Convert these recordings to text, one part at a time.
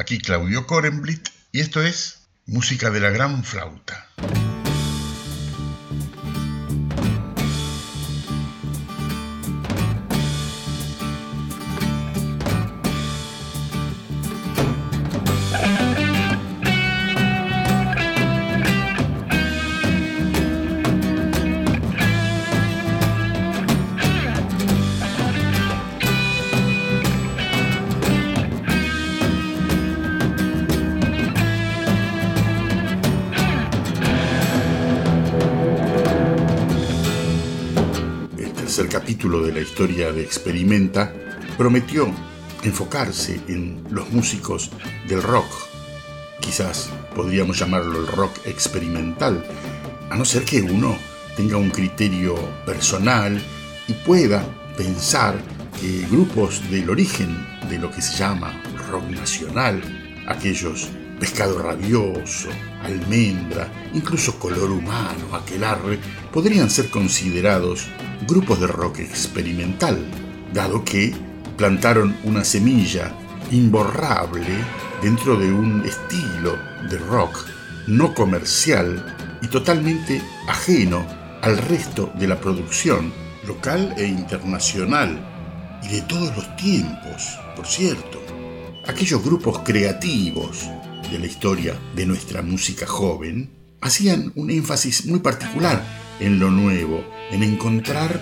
Aquí Claudio Korenblit y esto es Música de la Gran Flauta. El capítulo de la historia de Experimenta prometió enfocarse en los músicos del rock. Quizás podríamos llamarlo el rock experimental, a no ser que uno tenga un criterio personal y pueda pensar que grupos del origen de lo que se llama rock nacional, aquellos Pescado Rabioso, Almendra, incluso Color Humano, Aquelarre, podrían ser considerados grupos de rock experimental, dado que plantaron una semilla imborrable dentro de un estilo de rock no comercial y totalmente ajeno al resto de la producción local e internacional, y de todos los tiempos, por cierto. Aquellos grupos creativos de la historia de nuestra música joven hacían un énfasis muy particular en lo nuevo, en encontrar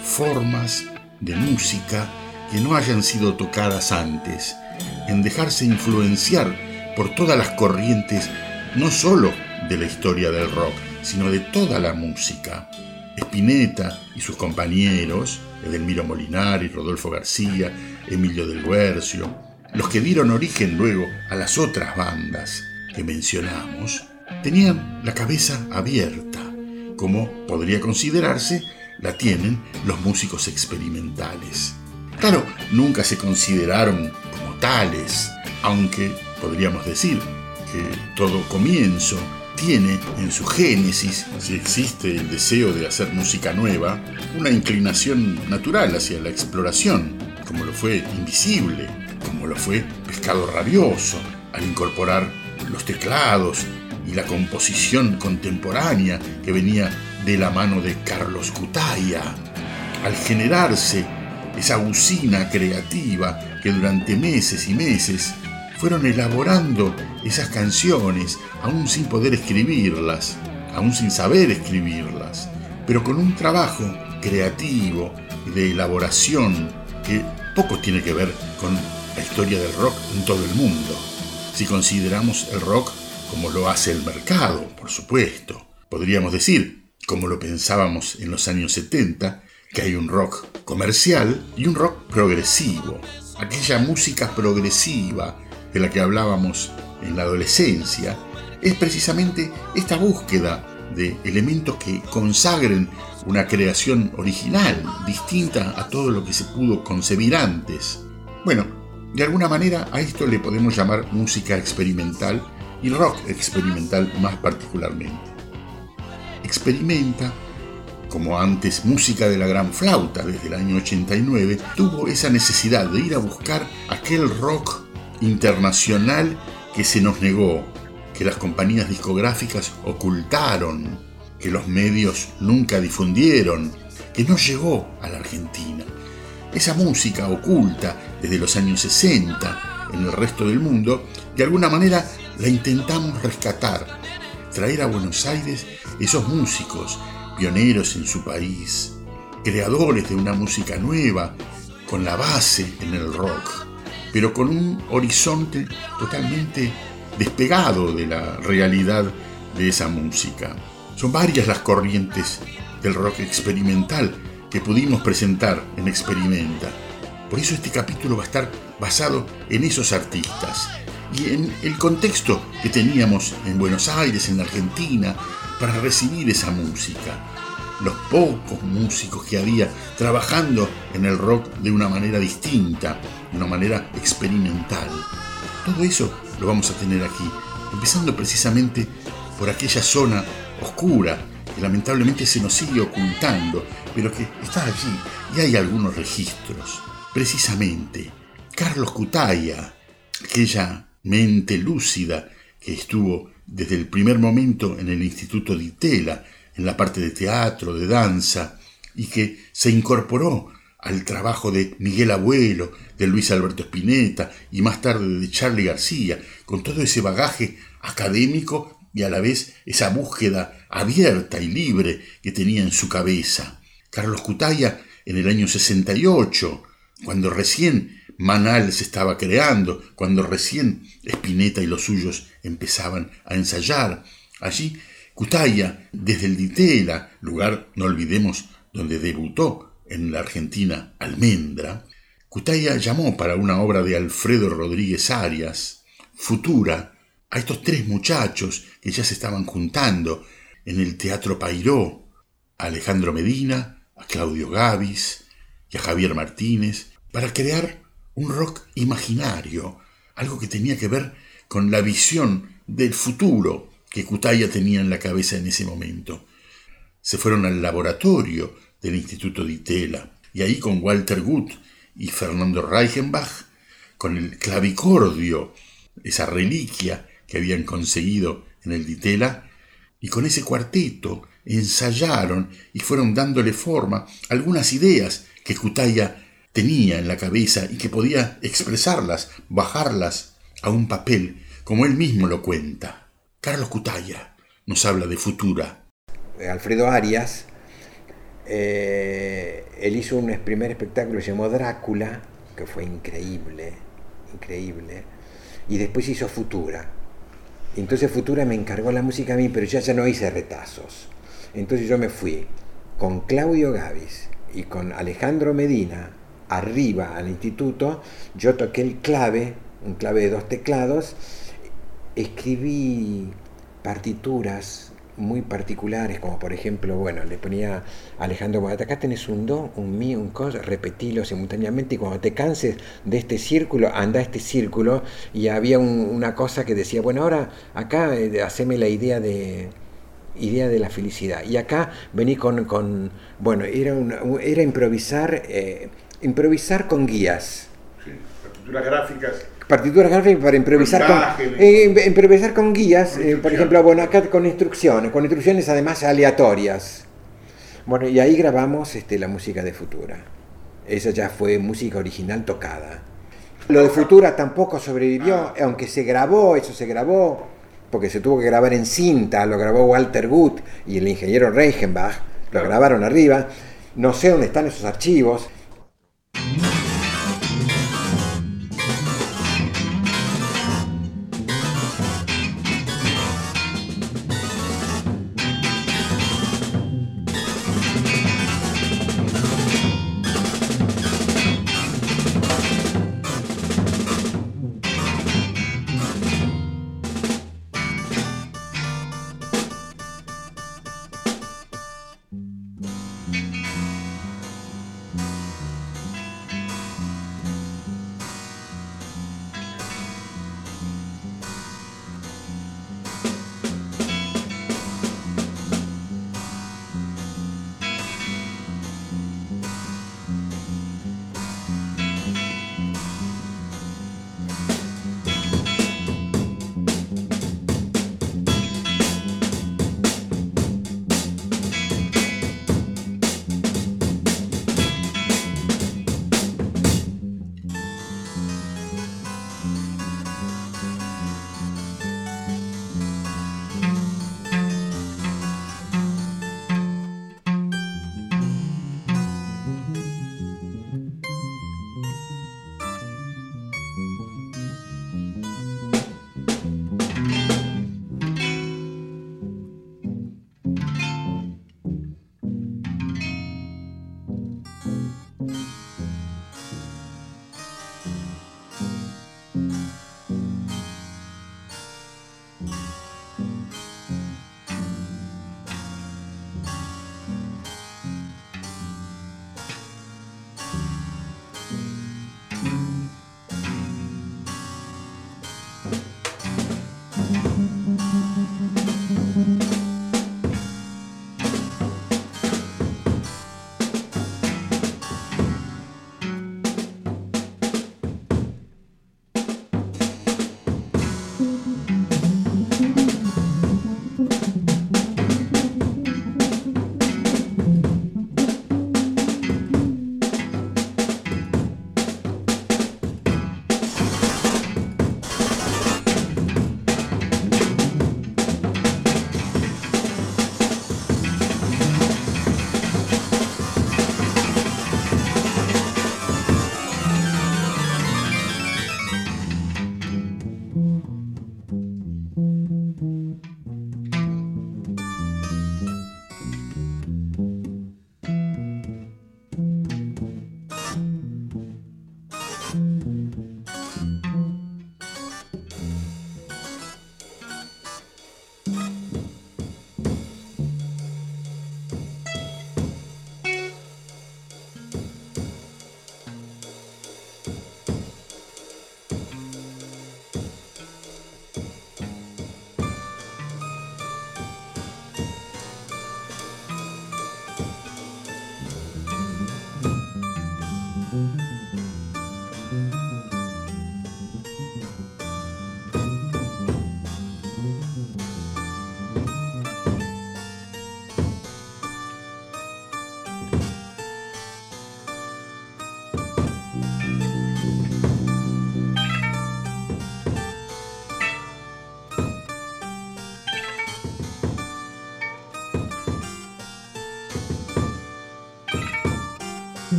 formas de música que no hayan sido tocadas antes, en dejarse influenciar por todas las corrientes, no solo de la historia del rock, sino de toda la música. Spinetta y sus compañeros, Edelmiro Molinari, Rodolfo García, Emilio del Guercio, los que dieron origen luego a las otras bandas que mencionamos, tenían la cabeza abierta, como podría considerarse la tienen los músicos experimentales. Claro, nunca se consideraron como tales, aunque podríamos decir que todo comienzo tiene en su génesis, si existe el deseo de hacer música nueva, una inclinación natural hacia la exploración, como lo fue Invisible, como lo fue Pescado Rabioso, al incorporar los teclados y la composición contemporánea que venía de la mano de Carlos Cutaia, al generarse esa usina creativa que durante meses y meses fueron elaborando esas canciones, aún sin poder escribirlas, aún sin saber escribirlas, pero con un trabajo creativo y de elaboración que poco tiene que ver con la historia del rock en todo el mundo, si consideramos el rock como lo hace el mercado, por supuesto. Podríamos decir, como lo pensábamos en los años 70, que hay un rock comercial y un rock progresivo. Aquella música progresiva de la que hablábamos en la adolescencia es precisamente esta búsqueda de elementos que consagren una creación original, distinta a todo lo que se pudo concebir antes. Bueno, de alguna manera a esto le podemos llamar música experimental y rock experimental más particularmente. Experimenta, como antes Música de la Gran Flauta desde el año 89, tuvo esa necesidad de ir a buscar aquel rock internacional que se nos negó, que las compañías discográficas ocultaron, que los medios nunca difundieron, que no llegó a la Argentina. Esa música oculta desde los años 60 en el resto del mundo, de alguna manera la intentamos rescatar, traer a Buenos Aires esos músicos pioneros en su país, creadores de una música nueva, con la base en el rock, pero con un horizonte totalmente despegado de la realidad de esa música. Son varias las corrientes del rock experimental que pudimos presentar en Experimenta. Por eso este capítulo va a estar basado en esos artistas y en el contexto que teníamos en Buenos Aires, en la Argentina, para recibir esa música. Los pocos músicos que había trabajando en el rock de una manera distinta, de una manera experimental. Todo eso lo vamos a tener aquí, empezando precisamente por aquella zona oscura que lamentablemente se nos sigue ocultando, pero que está allí y hay algunos registros. Precisamente, Carlos Cutaia, aquella mente lúcida que estuvo desde el primer momento en el Instituto Di Tella, en la parte de teatro, de danza, y que se incorporó al trabajo de Miguel Abuelo, de Luis Alberto Spinetta y más tarde de Charly García, con todo ese bagaje académico y a la vez esa búsqueda abierta y libre que tenía en su cabeza. Carlos Cutaia, en el año 68, cuando recién Manal se estaba creando, cuando recién Spinetta y los suyos empezaban a ensayar, allí Cutaia, desde el Di Tella, lugar, no olvidemos, donde debutó en la Argentina Almendra, Cutaia llamó para una obra de Alfredo Rodríguez Arias, Futura, a estos tres muchachos que ya se estaban juntando en el Teatro Payró, a Alejandro Medina, a Claudio Gavis y a Javier Martínez, para crear un rock imaginario, algo que tenía que ver con la visión del futuro que Cutaia tenía en la cabeza en ese momento. Se fueron al laboratorio del Instituto Di Tella y ahí con Walter Guth y Fernando Reichenbach, con el clavicordio, esa reliquia que habían conseguido en el Di Tella, y con ese cuarteto ensayaron y fueron dándole forma a algunas ideas que Cutaia tenía en la cabeza y que podía expresarlas, bajarlas a un papel, como él mismo lo cuenta. Carlos Cutaia nos habla de Futura. Alfredo Arias, él hizo un primer espectáculo que se llamó Drácula, que fue increíble, y después hizo Futura. Entonces Futura me encargó la música a mí, pero ya no hice retazos. Entonces yo me fui con Claudio Gavis y con Alejandro Medina arriba al instituto. Yo toqué el clave, un clave de 2 teclados, escribí partituras muy particulares, como por ejemplo, le ponía a Alejandro, acá tenés un do, un mi, un cos, repetilo simultáneamente y cuando te canses de este círculo, anda a este círculo, y había una cosa que decía, ahora acá haceme la idea de la felicidad, y acá vení era improvisar con guías. Sí, partituras gráficas para improvisar con guías, por ejemplo, acá con instrucciones además aleatorias. Y ahí grabamos la música de Futura. Esa ya fue música original tocada. Lo de Futura tampoco sobrevivió, aunque se grabó, porque se tuvo que grabar en cinta, lo grabó Walter Guth y el ingeniero Reichenbach, lo grabaron arriba. No sé dónde están esos archivos.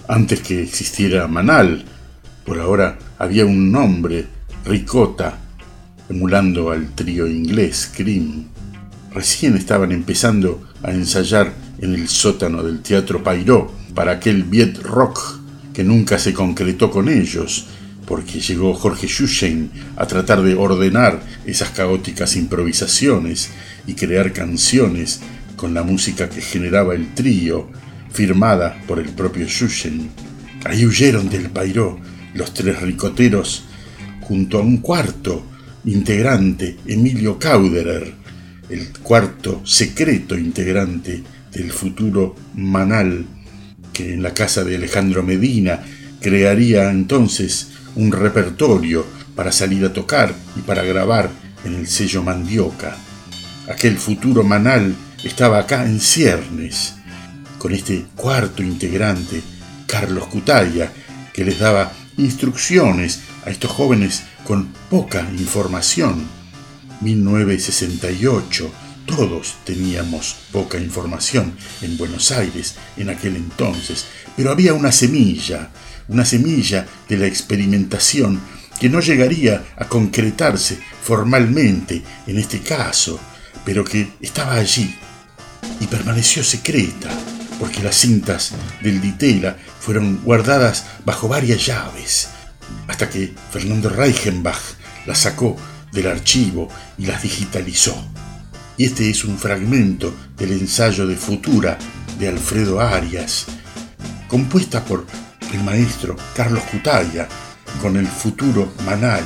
antes que existiera Manal. Por ahora había un nombre, Ricota, emulando al trío inglés Cream. Recién estaban empezando a ensayar en el sótano del Teatro Payró para aquel Viet Rock que nunca se concretó con ellos, porque llegó Jorge Schuchen a tratar de ordenar esas caóticas improvisaciones y crear canciones con la música que generaba el trío, firmada por el propio Schuchen. Ahí huyeron del Payró los tres ricoteros junto a un cuarto integrante, Emilio Kauderer, el cuarto secreto integrante del futuro Manal, que en la casa de Alejandro Medina crearía entonces un repertorio para salir a tocar y para grabar en el sello Mandioca. Aquel futuro Manal estaba acá en ciernes, con este cuarto integrante, Carlos Cutaia, que les daba instrucciones a estos jóvenes con poca información. 1968, todos teníamos poca información en Buenos Aires en aquel entonces, pero había una semilla de la experimentación que no llegaría a concretarse formalmente en este caso, pero que estaba allí y permaneció secreta, porque las cintas del Ditela fueron guardadas bajo varias llaves, hasta que Fernando Reichenbach las sacó del archivo y las digitalizó. Y este es un fragmento del ensayo de Futura de Alfredo Arias, compuesta por el maestro Carlos Cutaia con el futuro Manal.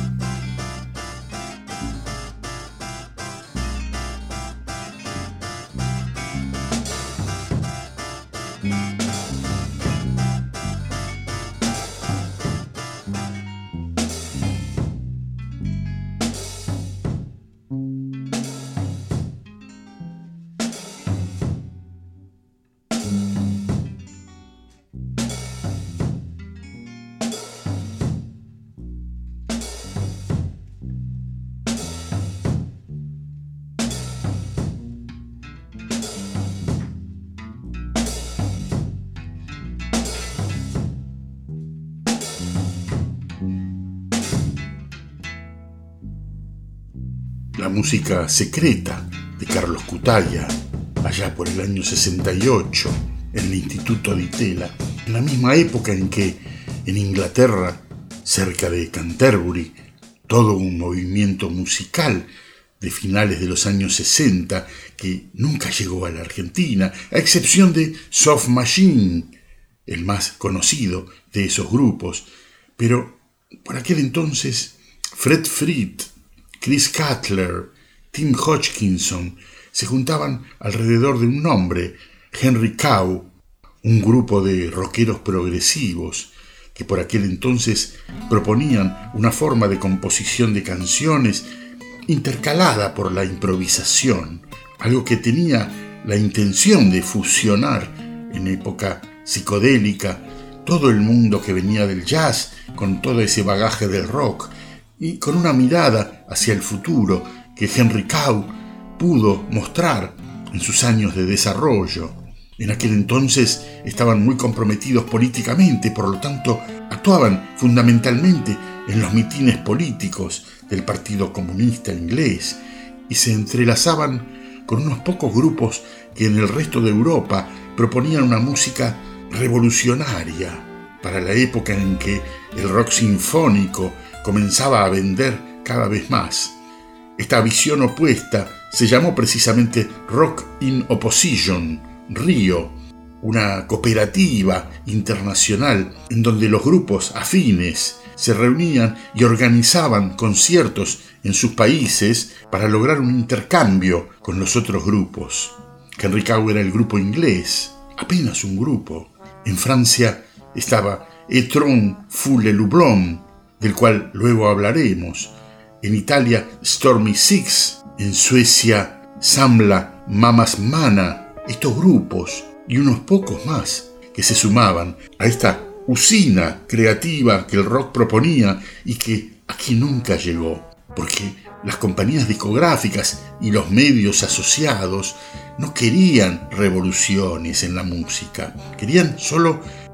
La música secreta de Carlos Cutaia, allá por el año 68, en el Instituto Ditela, en la misma época en que en Inglaterra, cerca de Canterbury, todo un movimiento musical de finales de los años 60 que nunca llegó a la Argentina, a excepción de Soft Machine, el más conocido de esos grupos. Pero por aquel entonces, Fred Frith, Chris Cutler, Tim Hodgkinson se juntaban alrededor de un nombre, Henry Cow, un grupo de rockeros progresivos que por aquel entonces proponían una forma de composición de canciones intercalada por la improvisación, algo que tenía la intención de fusionar en época psicodélica todo el mundo que venía del jazz con todo ese bagaje del rock y con una mirada hacia el futuro que Henry Cow pudo mostrar en sus años de desarrollo. En aquel entonces estaban muy comprometidos políticamente, por lo tanto actuaban fundamentalmente en los mitines políticos del Partido Comunista Inglés y se entrelazaban con unos pocos grupos que en el resto de Europa proponían una música revolucionaria para la época en que el rock sinfónico comenzaba a vender cada vez más. Esta visión opuesta se llamó precisamente Rock in Opposition, RIO, una cooperativa internacional en donde los grupos afines se reunían y organizaban conciertos en sus países para lograr un intercambio con los otros grupos. Henry Cow era el grupo inglés, apenas un grupo. En Francia estaba Etron Fulle Lublon, del cual luego hablaremos. En Italia, Stormy Six. En Suecia, Samla, Mamas Mana. Estos grupos y unos pocos más que se sumaban a esta usina creativa que el rock proponía y que aquí nunca llegó, porque las compañías discográficas y los medios asociados no querían revoluciones en la música, querían solo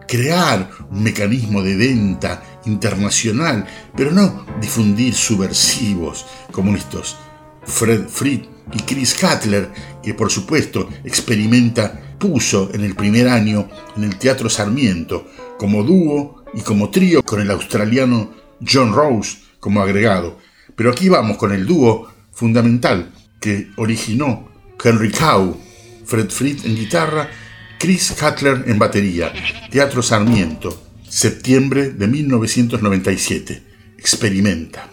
crear un mecanismo de venta internacional, pero no difundir subversivos como estos Fred Frith y Chris Cutler, que por supuesto Experimenta puso en el primer año en el Teatro Sarmiento como dúo y como trío con el australiano John Rose como agregado. Pero aquí vamos con el dúo fundamental que originó Henry Cow, Fred Frith en guitarra, Chris Cutler en batería. Teatro Sarmiento, septiembre de 1997. Experimenta.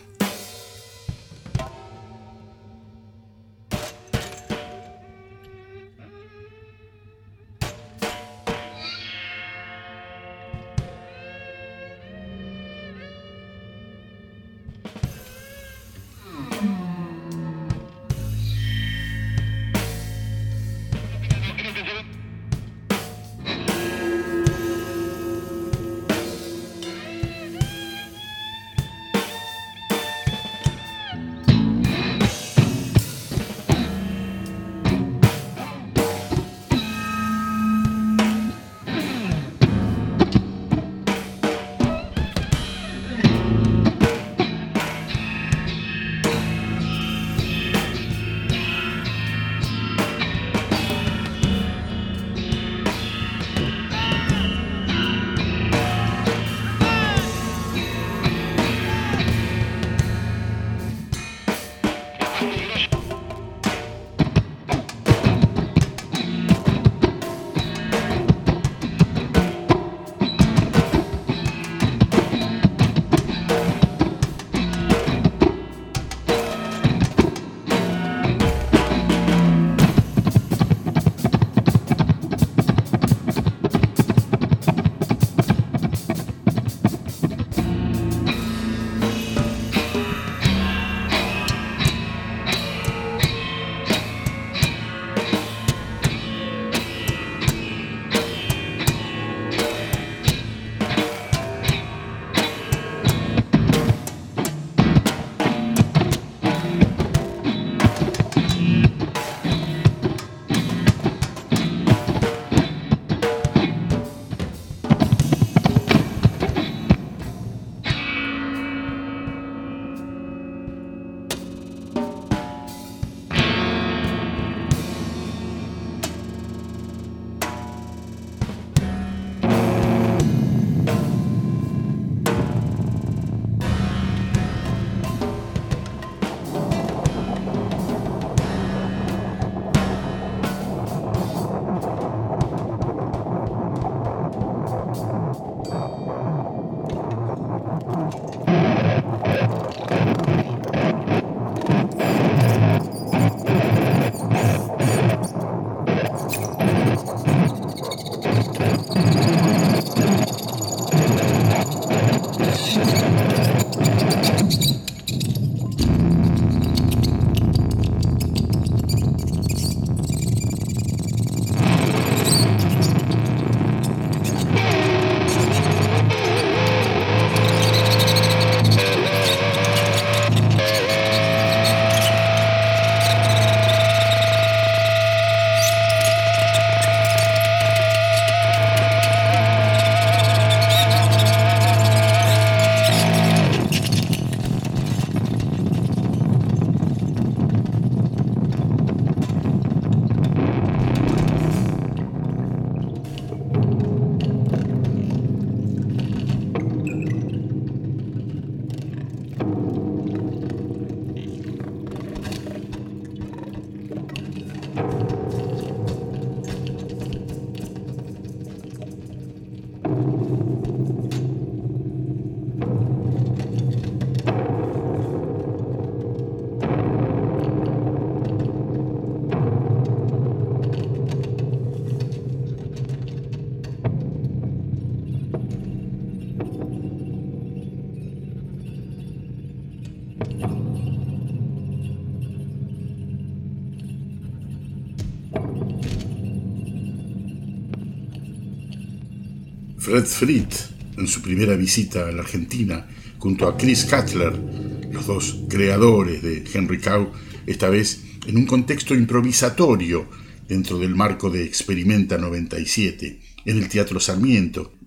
Fred Frith, en su primera visita a la Argentina, junto a Chris Cutler, los dos creadores de Henry Cow, esta vez en un contexto improvisatorio dentro del marco de Experimenta 97, en el Teatro Sarmiento.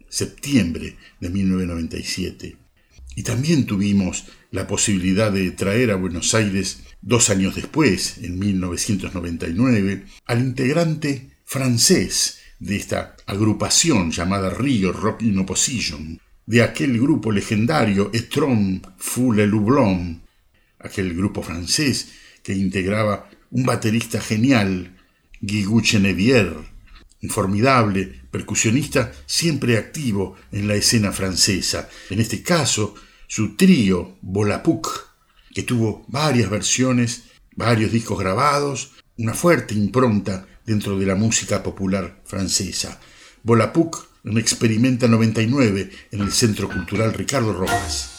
septiembre de 1997. Y también tuvimos la posibilidad de traer a Buenos Aires 2 años después, en 1999, al integrante francés de esta agrupación llamada Rio Rock in Opposition, de aquel grupo legendario Etron Fou le Loublon, aquel grupo francés que integraba un baterista genial, Guigou Chenevier, un formidable percusionista siempre activo en la escena francesa. En este caso, su trío Volapuc, que tuvo varias versiones, varios discos grabados, una fuerte impronta dentro de la música popular francesa. Volapuc en Experimenta 99 en el Centro Cultural Ricardo Rojas.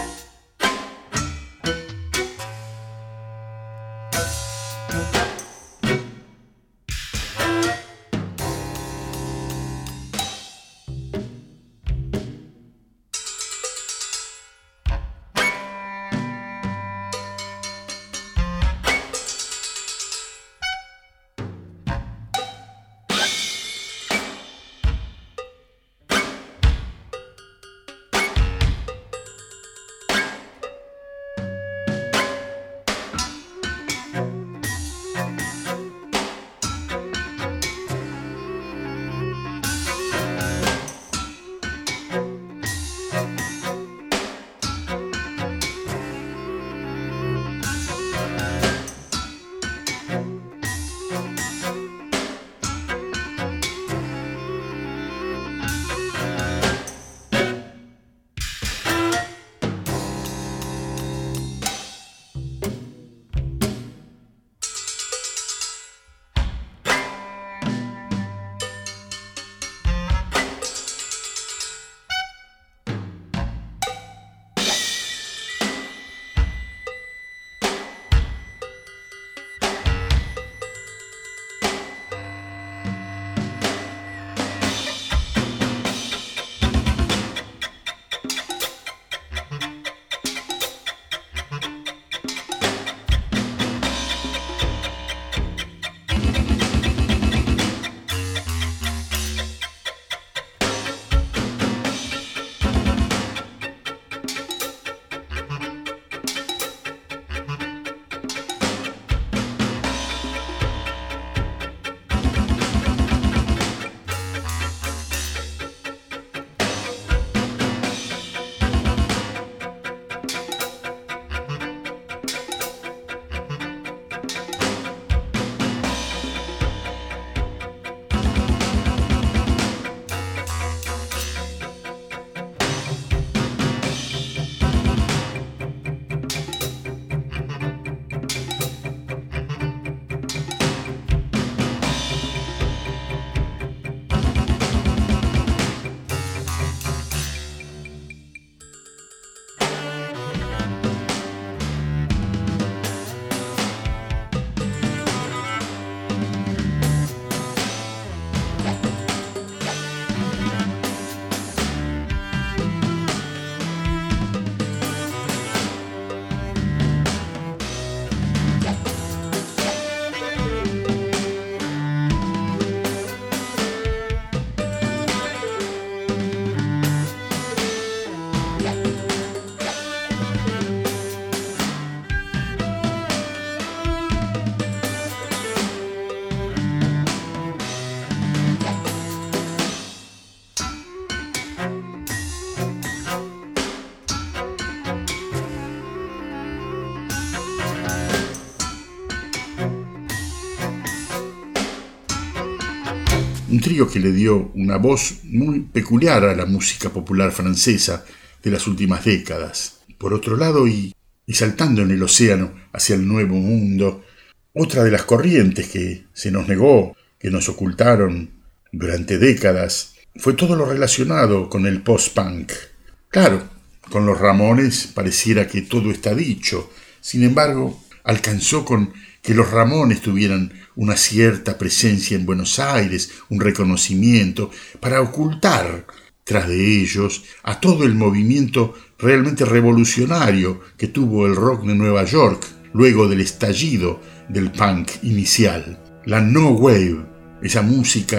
Un trío que le dio una voz muy peculiar a la música popular francesa de las últimas décadas. Por otro lado, y saltando en el océano hacia el Nuevo Mundo, otra de las corrientes que se nos negó, que nos ocultaron durante décadas, fue todo lo relacionado con el post-punk. Claro, con los Ramones pareciera que todo está dicho. Sin embargo, alcanzó con que los Ramones tuvieran una cierta presencia en Buenos Aires, un reconocimiento, para ocultar tras de ellos a todo el movimiento realmente revolucionario que tuvo el rock de Nueva York luego del estallido del punk inicial. La no wave, esa música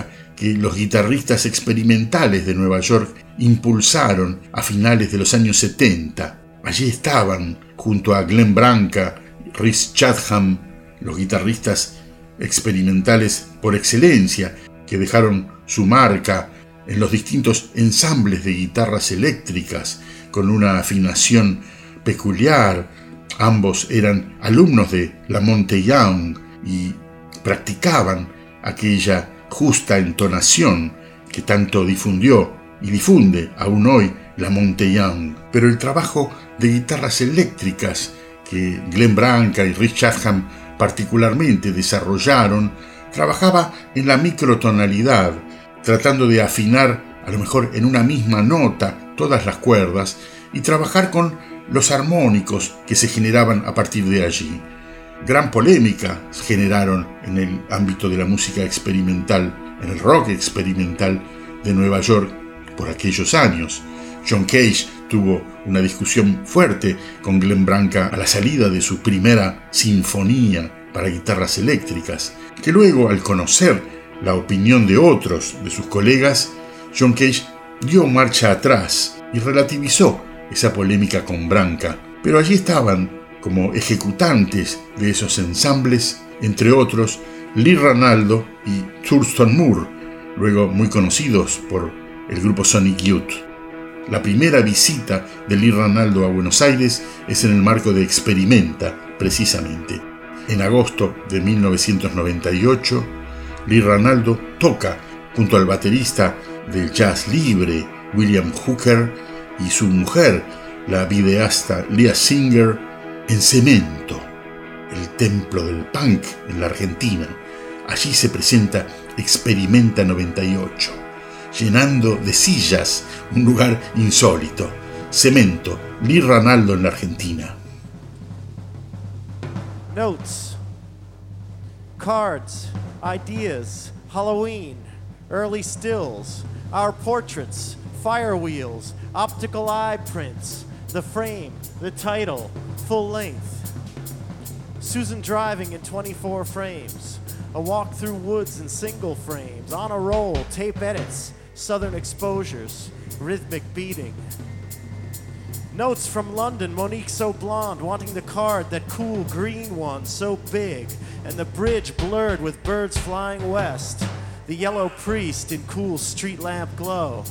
que los guitarristas experimentales de Nueva York impulsaron a finales de los años 70. Allí estaban, junto a Glenn Branca, Rhys Chatham, los guitarristas experimentales por excelencia, que dejaron su marca en los distintos ensambles de guitarras eléctricas con una afinación peculiar. Ambos eran alumnos de Lamonte Young y practicaban aquella justa entonación que tanto difundió y difunde aún hoy Lamonte Young. Pero el trabajo de guitarras eléctricas que Glenn Branca y Rhys Chatham particularmente desarrollaron trabajaba en la microtonalidad, tratando de afinar a lo mejor en una misma nota todas las cuerdas y trabajar con los armónicos que se generaban a partir de allí. Gran polémica generaron en el ámbito de la música experimental, en el rock experimental de Nueva York por aquellos años. John Cage tuvo una discusión fuerte con Glenn Branca a la salida de su primera sinfonía para guitarras eléctricas, que luego, al conocer la opinión de otros de sus colegas, John Cage dio marcha atrás y relativizó esa polémica con Branca. Pero allí estaban, como ejecutantes de esos ensambles, entre otros, Lee Ranaldo y Thurston Moore, luego muy conocidos por el grupo Sonic Youth. La primera visita de Lee Ranaldo a Buenos Aires es en el marco de Experimenta, precisamente. En agosto de 1998, Lee Ranaldo toca junto al baterista del jazz libre, William Hooker, y su mujer, la videasta Leah Singer, en Cemento, el templo del punk en la Argentina. Allí se presenta Experimenta 98, llenando de sillas un lugar insólito. Cemento, Lee Ranaldo en la Argentina. Notes, cards, ideas, Halloween, early stills, our portraits, fire wheels, optical eye prints, the frame, the title, full length. Susan driving in 24 frames, a walk through woods in single frames, on a roll, tape edits, southern exposures, rhythmic beating. Notes from London, Monique so blonde, wanting the card, that cool green one so big, and the bridge blurred with birds flying west, the yellow priest in cool street lamp glow.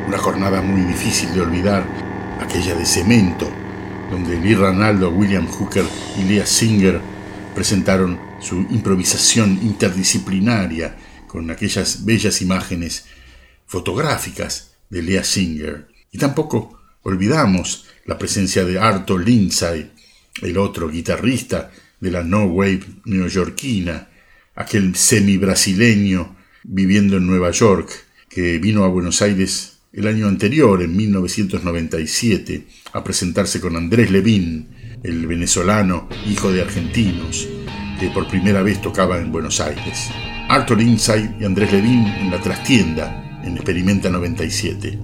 Una jornada muy difícil de olvidar, aquella de Cemento, donde Lee Ranaldo, William Hooker y Leah Singer presentaron su improvisación interdisciplinaria con aquellas bellas imágenes fotográficas de Leah Singer. Y tampoco olvidamos la presencia de Arto Lindsay, el otro guitarrista de la no wave neoyorquina, aquel semi-brasileño viviendo en Nueva York, que vino a Buenos Aires el año anterior, en 1997, a presentarse con Andrés Levin, el venezolano hijo de argentinos, que por primera vez tocaba en Buenos Aires. Arto Lindsay y Andrés Levin en La Trastienda, en Experimenta 97.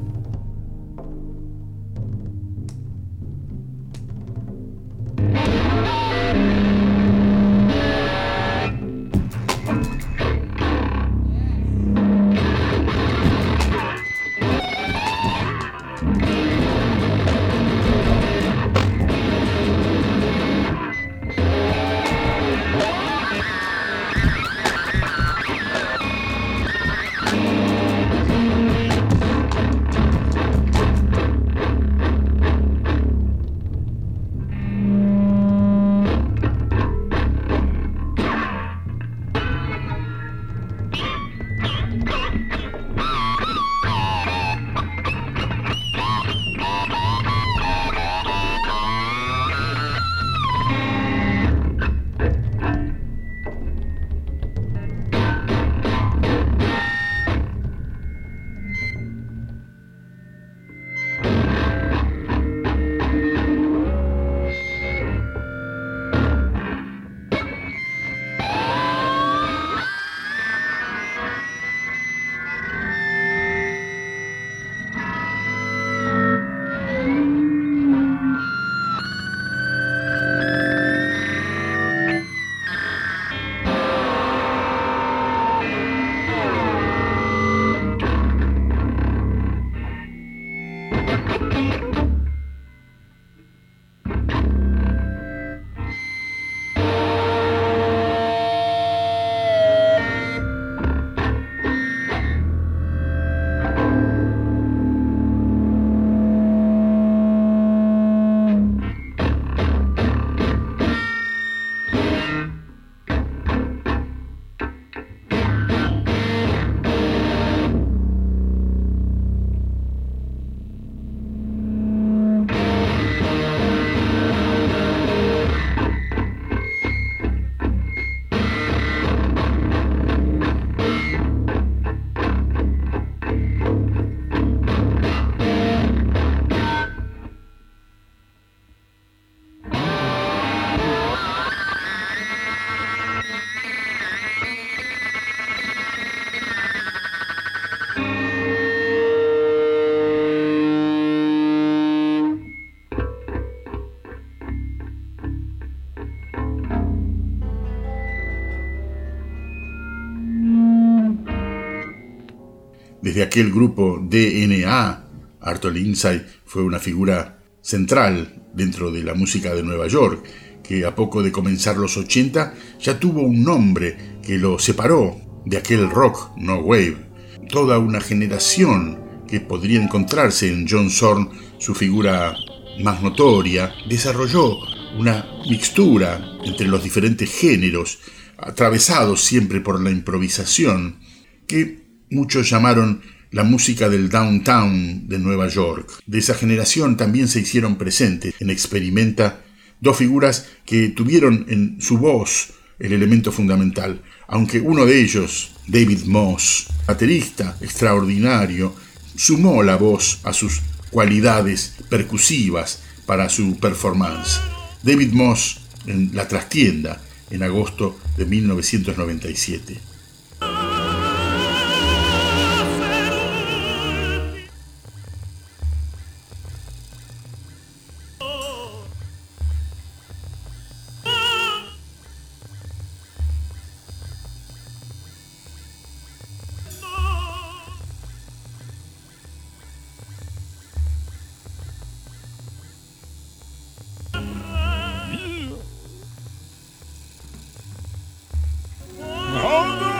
Desde aquel grupo DNA, Arto Lindsay fue una figura central dentro de la música de Nueva York, que a poco de comenzar los 80 ya tuvo un nombre que lo separó de aquel rock no wave. Toda una generación que podría encontrarse en John Zorn, su figura más notoria, desarrolló una mixtura entre los diferentes géneros, atravesados siempre por la improvisación, que muchos llamaron la música del downtown de Nueva York. De esa generación también se hicieron presentes en Experimenta dos figuras que tuvieron en su voz el elemento fundamental, aunque uno de ellos, David Moss, baterista extraordinario, sumó la voz a sus cualidades percusivas para su performance. David Moss en La Trastienda, en agosto de 1997. Hold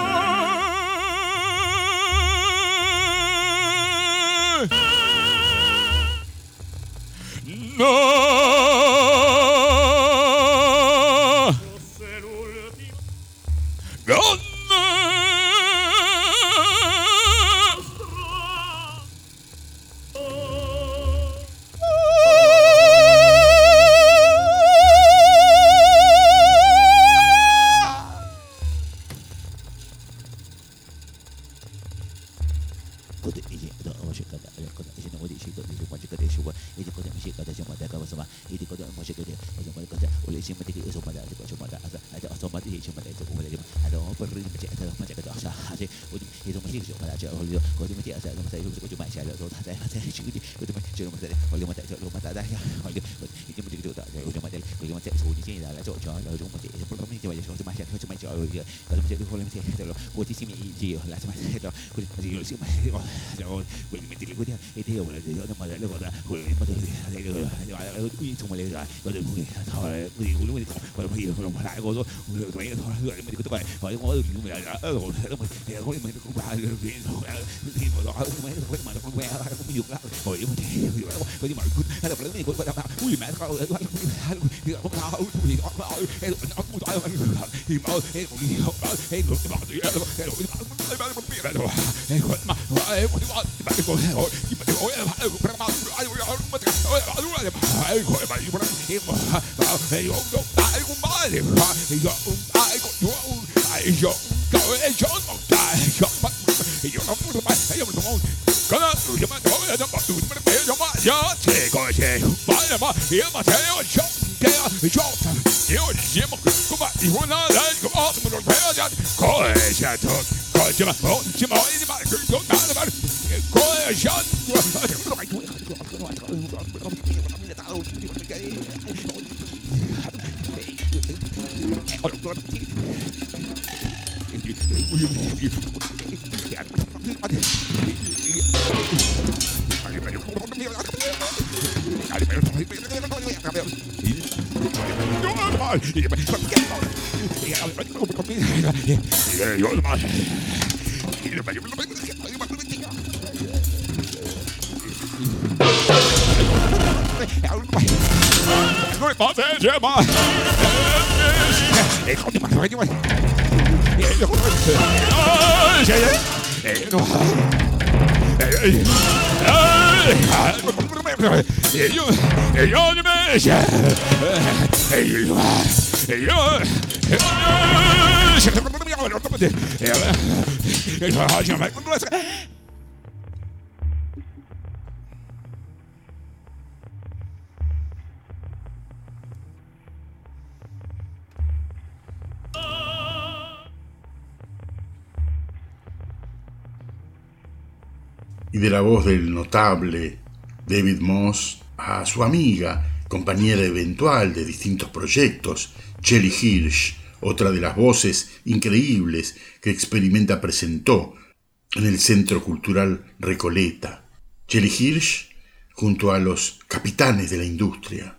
Y de la voz del notable David Moss a su amiga, compañera eventual de distintos proyectos, Shelley Hirsch, otra de las voces increíbles que Experimenta presentó en el Centro Cultural Recoleta. Shelley Hirsch junto a los capitanes de la industria.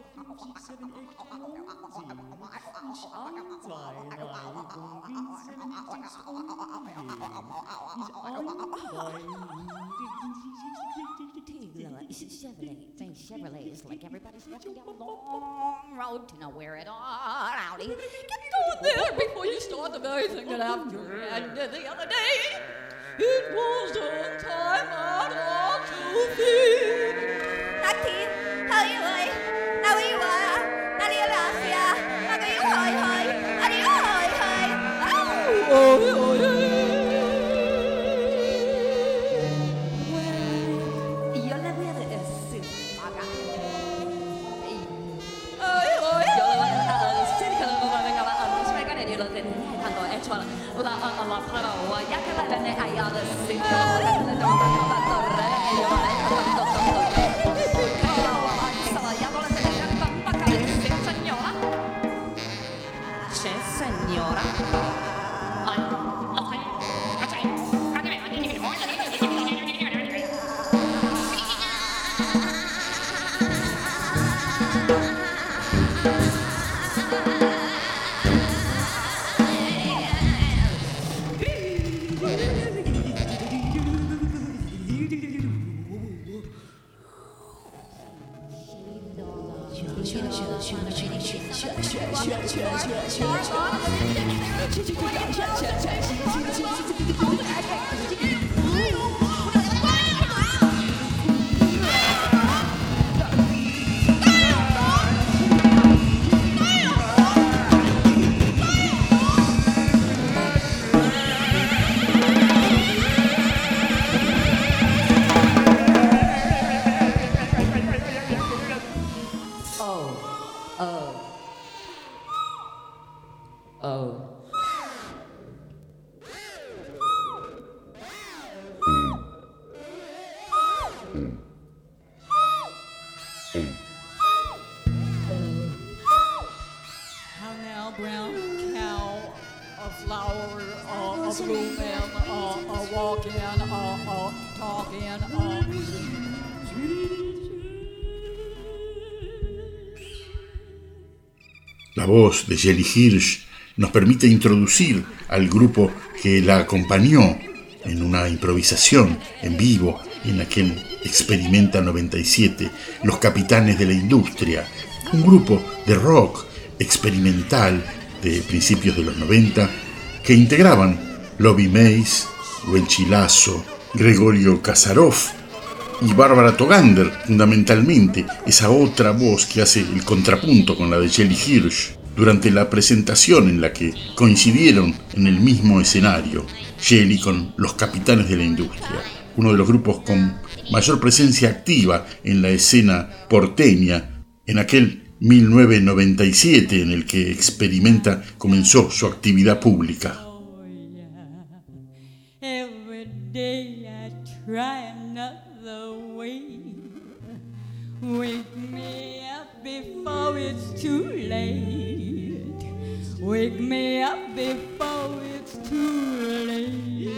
Chevrolets, like everybody's walking down a long road to nowhere at all. Howdy. Get going there before you start the very thing that happened the other day. It was a time out all too thin. Nati, how you are? How you are? Nani Alasia? How you are? How you are? Oh, now brown cow, a flower, a blooming, a walking, talking, La voz de Jelly Hirsch nos permite introducir al grupo que la acompañó en una improvisación en vivo en aquel Experimenta 97, Los Capitanes de la Industria, un grupo de rock experimental de principios de los 90 que integraban Lobby Mays, Renchi Lasso, Gregorio Kasarov y Bárbara Togander, fundamentalmente esa otra voz que hace el contrapunto con la de Jelly Hirsch, durante la presentación en la que coincidieron en el mismo escenario, Jelly con Los Capitanes de la Industria, uno de los grupos con mayor presencia activa en la escena porteña en aquel 1997 en el que Experimenta comenzó su actividad pública. Wake me up before it's too late. Wake me up before it's too late.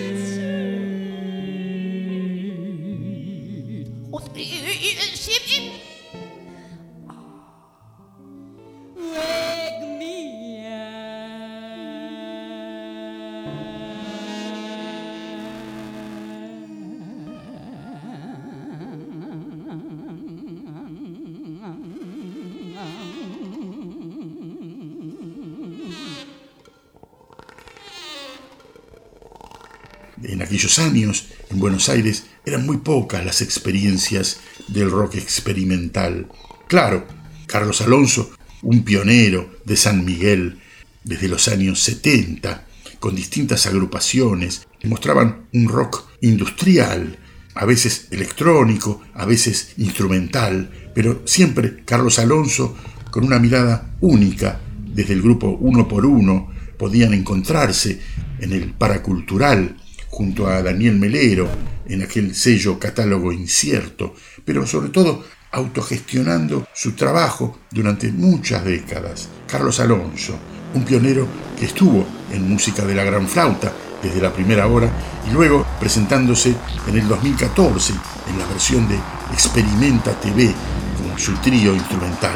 Wake me En aquellos años, en Buenos Aires, eran muy pocas las experiencias del rock experimental. Claro, Carlos Alonso, un pionero de San Miguel desde los años 70, con distintas agrupaciones, mostraban un rock industrial, a veces electrónico, a veces instrumental, pero siempre Carlos Alonso con una mirada única. Desde el grupo Uno por Uno podían encontrarse en el Paracultural, junto a Daniel Melero, en aquel sello Catálogo Incierto, pero sobre todo autogestionando su trabajo durante muchas décadas. Carlos Alonso, un pionero que estuvo en música de la gran flauta desde la primera hora y luego presentándose en el 2014 en la versión de Experimenta TV con su trío instrumental.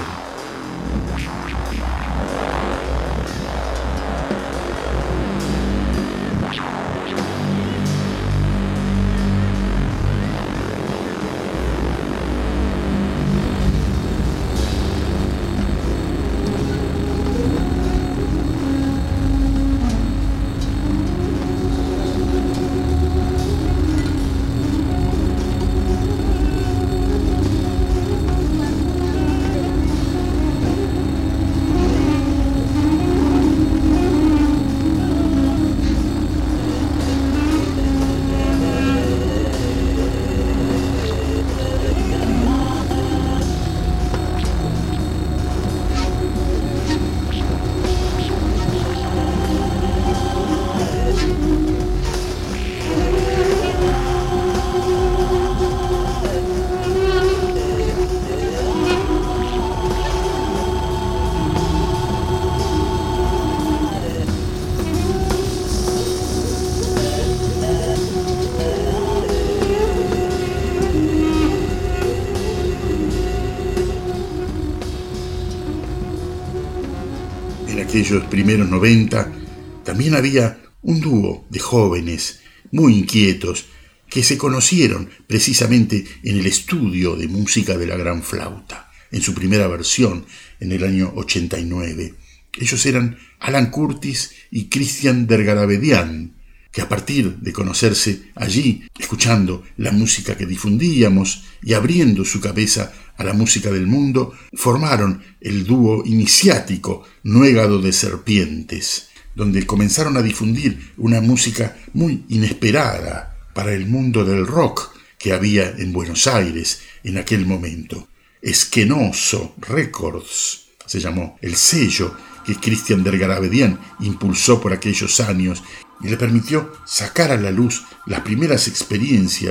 Aquellos primeros 90, también había un dúo de jóvenes muy inquietos que se conocieron precisamente en el estudio de música de la gran flauta, en su primera versión en el año 89. Ellos eran Alan Curtis y Christian Dergarabedian, que a partir de conocerse allí, escuchando la música que difundíamos y abriendo su cabeza a la música del mundo, formaron el dúo iniciático Nuégado de Serpientes, donde comenzaron a difundir una música muy inesperada para el mundo del rock que había en Buenos Aires en aquel momento. Esquenoso Records se llamó el sello que Christian Dergarabedian impulsó por aquellos años y le permitió sacar a la luz las primeras experiencias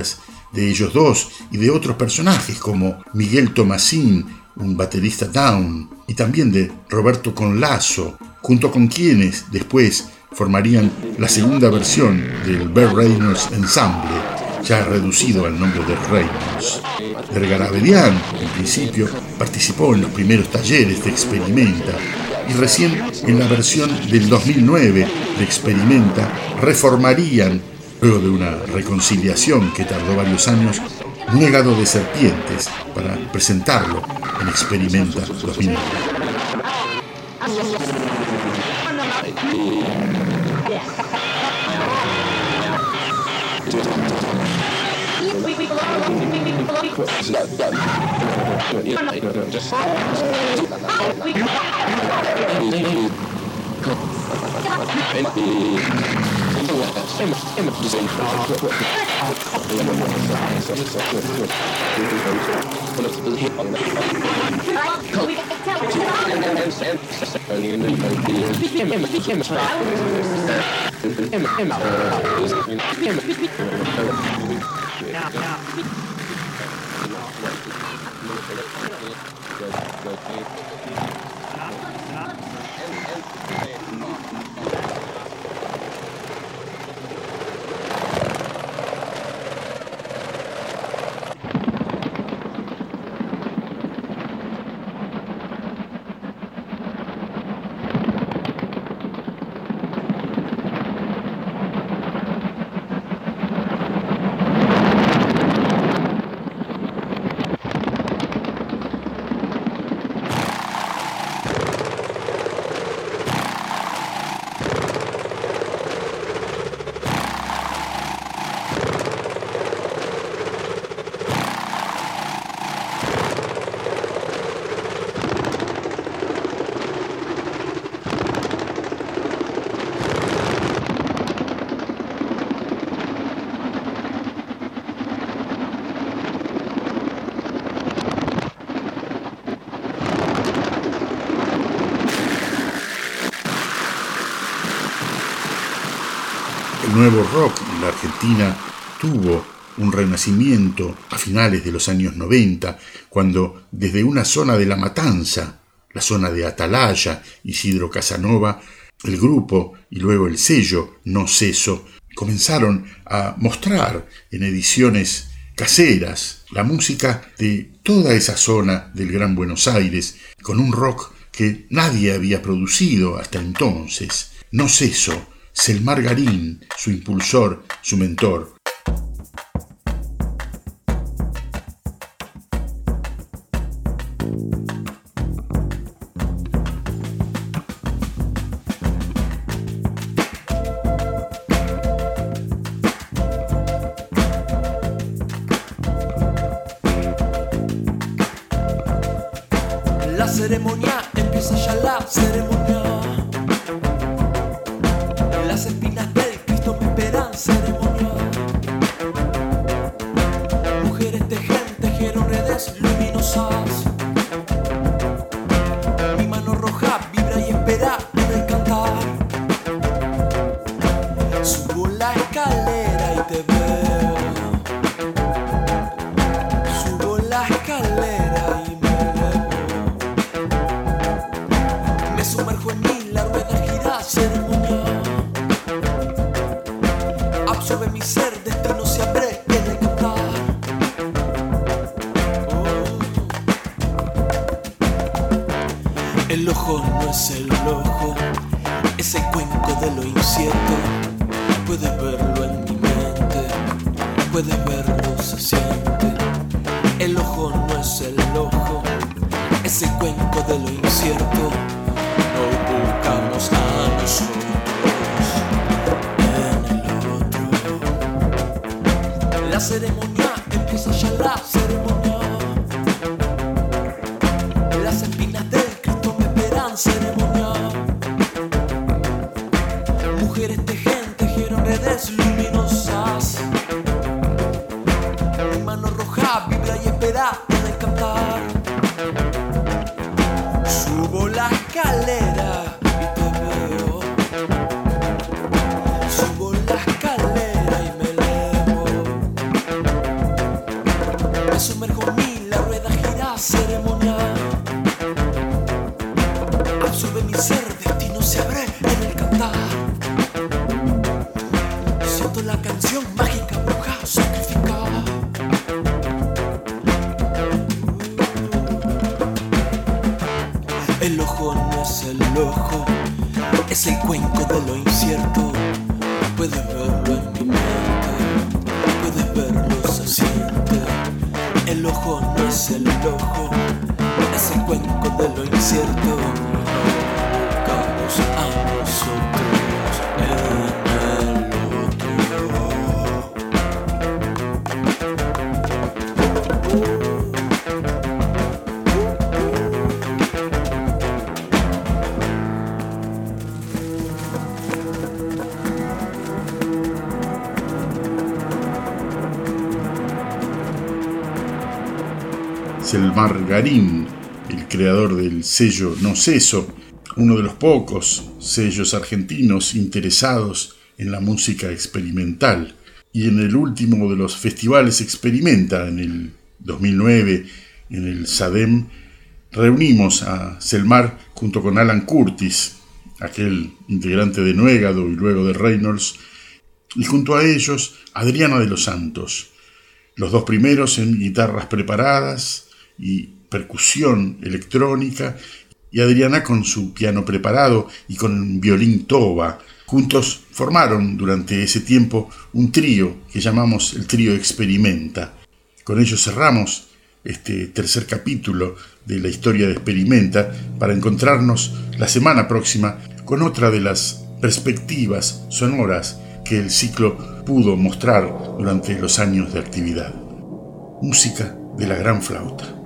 de ellos dos y de otros personajes como Miguel Tomasín, un baterista down, y también de Roberto Conlazo, junto con quienes después formarían la segunda versión del Bert Reynolds Ensemble, ya reducido al nombre de Reynolds. Ergarabedian, en principio, participó en los primeros talleres de Experimenta y recién en la versión del 2009 de Experimenta reformarían, luego de una reconciliación que tardó varios años, Un hígado de serpientes para presentarlo en Experimenta 2009. El nuevo rock en la Argentina tuvo un renacimiento a finales de los años 90, cuando desde una zona de La Matanza, la zona de Atalaya, Isidro Casanova, el grupo y luego el sello No Ceso comenzaron a mostrar en ediciones caseras la música de toda esa zona del Gran Buenos Aires, con un rock que nadie había producido hasta entonces. No Ceso, Selmar Garín, su impulsor, su mentor. La ceremonia, empieza ya la ceremonia. Las espinas del Cristo me esperan, ceremonia. Mujeres tejieron redes luminosas. Mi mano roja vibra y espera en el cantar. Subo la escalera y te veo. Subo la escalera y me sumerjo en mí, la rueda gira, ceremonia. Absorbe mi ser, destino se abre en el cantar. El ojo no es el ojo, es el cuenco de lo incierto. Puedes verlo en mi mente, puedes verlo, se siente. El ojo no es el ojo, es el cuenco de lo incierto. No buscamos a nosotros en el otro. La ceremonia, empieza ya la ceremonia. Las espinas del Cristo me esperan, ceremonia. Mujeres tejieron redes luminosas. Mi mano roja vibra y espera en el cantar. Subo la escalera y te veo. Subo la escalera y me elevo. sumerjo en mí, la rueda gira ceremonial. Absorbe mi ser, destino se abre en el cantar. Siento la canción mágica, bruja, sacrificada. El ojo no es el ojo, es el cuenco de lo incierto. Puedes verlo en mi mente, puedes verlo, se siente. El ojo no es el ojo, es el cuenco de lo incierto. Buscamos a nosotros en el otro. Selmar Garín, el creador del sello No Ceso, uno de los pocos sellos argentinos interesados en la música experimental. Y en el último de los festivales Experimenta, en el 2009, en el SADEM, reunimos a Selmar junto con Alan Curtis, aquel integrante de Nuégado y luego de Reynolds, y junto a ellos Adriana de los Santos, los dos primeros en guitarras preparadas y percusión electrónica, y Adriana con su piano preparado y con un violín toba. Juntos formaron durante ese tiempo un trío que llamamos el trío Experimenta. Con ellos cerramos este tercer capítulo de la historia de Experimenta para encontrarnos la semana próxima con otra de las perspectivas sonoras que el ciclo pudo mostrar durante los años de actividad. Música de la gran flauta.